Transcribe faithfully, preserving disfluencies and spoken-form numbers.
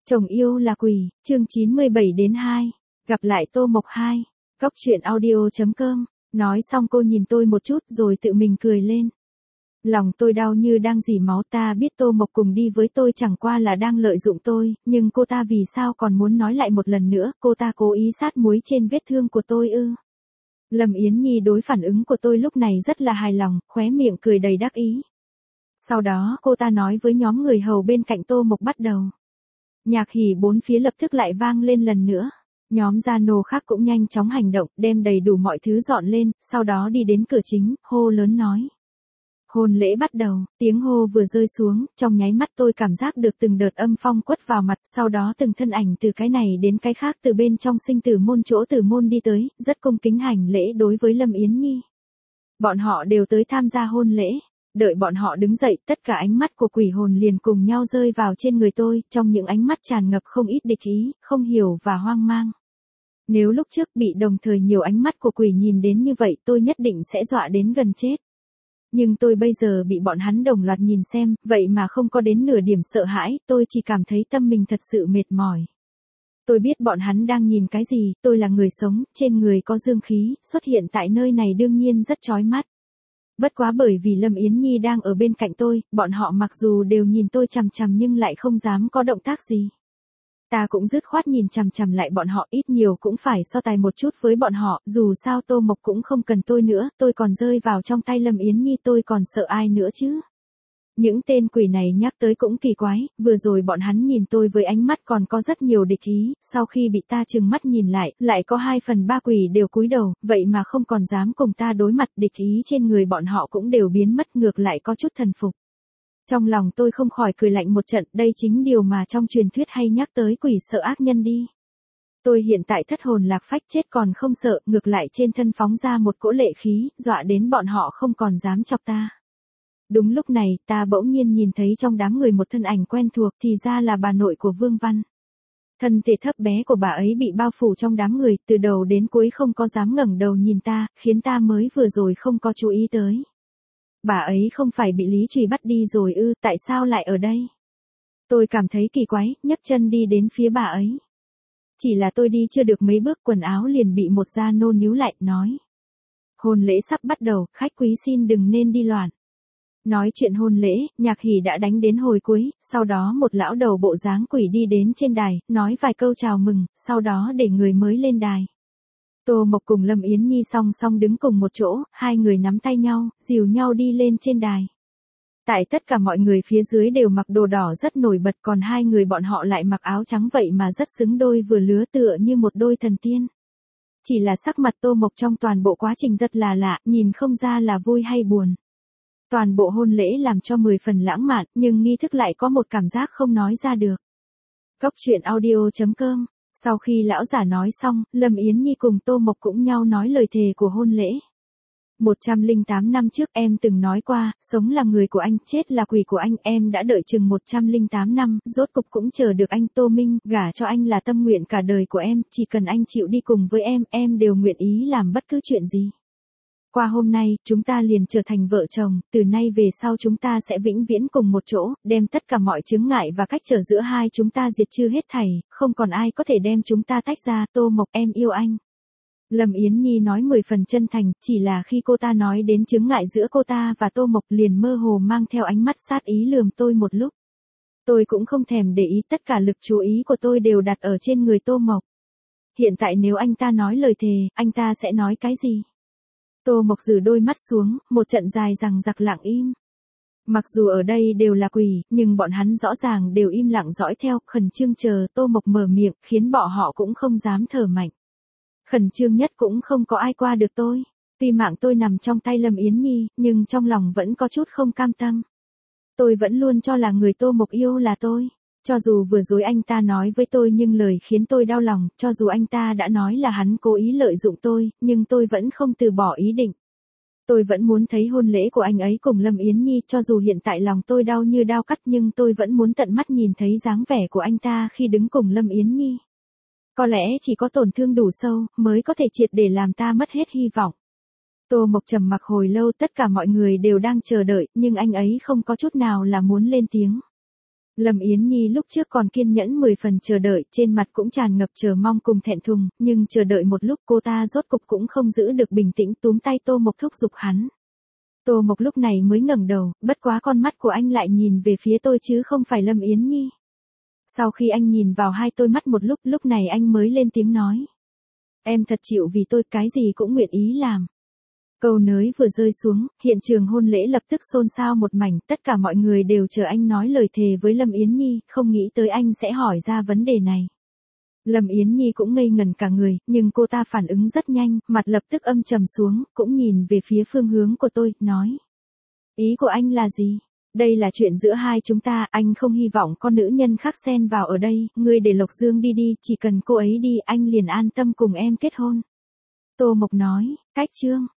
Chồng yêu là quỷ, chương chín mươi bảy đến hai. Gặp lại Tô Mộc hai. Góc truyện audio chấm com. Nói xong cô nhìn tôi một chút rồi tự mình cười lên. Lòng tôi đau như đang rỉ máu, ta biết Tô Mộc cùng đi với tôi chẳng qua là đang lợi dụng tôi, nhưng cô ta vì sao còn muốn nói lại một lần nữa, cô ta cố ý sát muối trên vết thương của tôi ư? Lâm Yến Nhi đối phản ứng của tôi lúc này rất là hài lòng, khóe miệng cười đầy đắc ý. Sau đó cô ta nói với nhóm người hầu bên cạnh Tô Mộc bắt đầu. Nhạc hỉ bốn phía lập tức lại vang lên lần nữa. Nhóm gia nô khác cũng nhanh chóng hành động, đem đầy đủ mọi thứ dọn lên, sau đó đi đến cửa chính, hô lớn nói. Hôn lễ bắt đầu, tiếng hô vừa rơi xuống, trong nháy mắt tôi cảm giác được từng đợt âm phong quất vào mặt, sau đó từng thân ảnh từ cái này đến cái khác từ bên trong sinh tử môn chỗ tử môn đi tới, rất cung kính hành lễ đối với Lâm Yến Nhi. Bọn họ đều tới tham gia hôn lễ. Đợi bọn họ đứng dậy, tất cả ánh mắt của quỷ hồn liền cùng nhau rơi vào trên người tôi, trong những ánh mắt tràn ngập không ít địch ý, không hiểu và hoang mang. Nếu lúc trước bị đồng thời nhiều ánh mắt của quỷ nhìn đến như vậy tôi nhất định sẽ dọa đến gần chết. Nhưng tôi bây giờ bị bọn hắn đồng loạt nhìn xem, vậy mà không có đến nửa điểm sợ hãi, tôi chỉ cảm thấy tâm mình thật sự mệt mỏi. Tôi biết bọn hắn đang nhìn cái gì, tôi là người sống, trên người có dương khí, xuất hiện tại nơi này đương nhiên rất chói mắt. Bất quá bởi vì Lâm Yến Nhi đang ở bên cạnh tôi, bọn họ mặc dù đều nhìn tôi chằm chằm nhưng lại không dám có động tác gì. Ta cũng dứt khoát nhìn chằm chằm lại bọn họ, ít nhiều cũng phải so tài một chút với bọn họ, dù sao Tô Mộc cũng không cần tôi nữa, tôi còn rơi vào trong tay Lâm Yến Nhi tôi còn sợ ai nữa chứ. Những tên quỷ này nhắc tới cũng kỳ quái, vừa rồi bọn hắn nhìn tôi với ánh mắt còn có rất nhiều địch ý, sau khi bị ta trừng mắt nhìn lại, lại có hai phần ba quỷ đều cúi đầu, vậy mà không còn dám cùng ta đối mặt, địch ý trên người bọn họ cũng đều biến mất, ngược lại có chút thần phục. Trong lòng tôi không khỏi cười lạnh một trận, đây chính điều mà trong truyền thuyết hay nhắc tới quỷ sợ ác nhân đi. Tôi hiện tại thất hồn lạc phách chết còn không sợ, ngược lại trên thân phóng ra một cỗ lệ khí, dọa đến bọn họ không còn dám chọc ta. Đúng lúc này, ta bỗng nhiên nhìn thấy trong đám người một thân ảnh quen thuộc, thì ra là bà nội của Vương Văn. Thân thể thấp bé của bà ấy bị bao phủ trong đám người, từ đầu đến cuối không có dám ngẩng đầu nhìn ta, khiến ta mới vừa rồi không có chú ý tới. Bà ấy không phải bị Lý Trùy bắt đi rồi ư, tại sao lại ở đây? Tôi cảm thấy kỳ quái, nhấc chân đi đến phía bà ấy. Chỉ là tôi đi chưa được mấy bước quần áo liền bị một gia nô níu lại, nói. Hôn lễ sắp bắt đầu, khách quý xin đừng nên đi loạn. Nói chuyện hôn lễ, Nhạc Hỉ đã đánh đến hồi cuối, sau đó một lão đầu bộ dáng quỷ đi đến trên đài, nói vài câu chào mừng, sau đó để người mới lên đài. Tô Mộc cùng Lâm Yến Nhi song song đứng cùng một chỗ, hai người nắm tay nhau, dìu nhau đi lên trên đài. Tại tất cả mọi người phía dưới đều mặc đồ đỏ rất nổi bật, còn hai người bọn họ lại mặc áo trắng vậy mà rất xứng đôi vừa lứa tựa như một đôi thần tiên. Chỉ là sắc mặt Tô Mộc trong toàn bộ quá trình rất là lạ, nhìn không ra là vui hay buồn. Toàn bộ hôn lễ làm cho mười phần lãng mạn, nhưng nghi thức lại có một cảm giác không nói ra được. Góc truyện audio chấm com. Sau khi lão giả nói xong, Lâm Yến Nhi cùng Tô Mộc cũng nhau nói lời thề của hôn lễ. một trăm lẻ tám năm trước em từng nói qua, sống là người của anh, chết là quỷ của anh, em đã đợi chừng một trăm lẻ tám năm, rốt cục cũng chờ được anh. Tô Minh, gả cho anh là tâm nguyện cả đời của em, chỉ cần anh chịu đi cùng với em, em đều nguyện ý làm bất cứ chuyện gì. Qua hôm nay, chúng ta liền trở thành vợ chồng, từ nay về sau chúng ta sẽ vĩnh viễn cùng một chỗ, đem tất cả mọi chướng ngại và cách trở giữa hai chúng ta diệt trừ hết thảy, không còn ai có thể đem chúng ta tách ra. Tô Mộc, em yêu anh. Lâm Yến Nhi nói mười phần chân thành, chỉ là khi cô ta nói đến chướng ngại giữa cô ta và Tô Mộc liền mơ hồ mang theo ánh mắt sát ý lườm tôi một lúc. Tôi cũng không thèm để ý, tất cả lực chú ý của tôi đều đặt ở trên người Tô Mộc. Hiện tại nếu anh ta nói lời thề, anh ta sẽ nói cái gì? Tô Mộc giừ đôi mắt xuống, một trận dài rằng giặc lặng im. Mặc dù ở đây đều là quỷ, nhưng bọn hắn rõ ràng đều im lặng dõi theo, khẩn trương chờ Tô Mộc mở miệng, khiến bọn họ cũng không dám thở mạnh. Khẩn trương nhất cũng không có ai qua được tôi. Tuy mạng tôi nằm trong tay Lâm Yến Nhi, nhưng trong lòng vẫn có chút không cam tâm. Tôi vẫn luôn cho là người Tô Mộc yêu là tôi. Cho dù vừa rồi anh ta nói với tôi nhưng lời khiến tôi đau lòng, cho dù anh ta đã nói là hắn cố ý lợi dụng tôi, nhưng tôi vẫn không từ bỏ ý định. Tôi vẫn muốn thấy hôn lễ của anh ấy cùng Lâm Yến Nhi, cho dù hiện tại lòng tôi đau như đao cắt nhưng tôi vẫn muốn tận mắt nhìn thấy dáng vẻ của anh ta khi đứng cùng Lâm Yến Nhi. Có lẽ chỉ có tổn thương đủ sâu, mới có thể triệt để làm ta mất hết hy vọng. Tô Mộc trầm mặc hồi lâu, tất cả mọi người đều đang chờ đợi, nhưng anh ấy không có chút nào là muốn lên tiếng. Lâm Yến Nhi lúc trước còn kiên nhẫn mười phần chờ đợi, trên mặt cũng tràn ngập chờ mong cùng thẹn thùng, nhưng chờ đợi một lúc cô ta rốt cục cũng không giữ được bình tĩnh, túm tay Tô Mộc thúc giục hắn. Tô Mộc lúc này mới ngẩng đầu, bất quá con mắt của anh lại nhìn về phía tôi chứ không phải Lâm Yến Nhi. Sau khi anh nhìn vào hai tôi mắt một lúc, lúc này anh mới lên tiếng nói. Em thật chịu vì tôi, cái gì cũng nguyện ý làm. Câu nới vừa rơi xuống, hiện trường hôn lễ lập tức xôn xao một mảnh, tất cả mọi người đều chờ anh nói lời thề với Lâm Yến Nhi, không nghĩ tới anh sẽ hỏi ra vấn đề này. Lâm Yến Nhi cũng ngây ngần cả người, nhưng cô ta phản ứng rất nhanh, mặt lập tức âm trầm xuống, cũng nhìn về phía phương hướng của tôi, nói. Ý của anh là gì? Đây là chuyện giữa hai chúng ta, anh không hy vọng con nữ nhân khác xen vào ở đây, ngươi để Lộc Dương đi đi, chỉ cần cô ấy đi anh liền an tâm cùng em kết hôn. Tô Mộc nói, cách chương.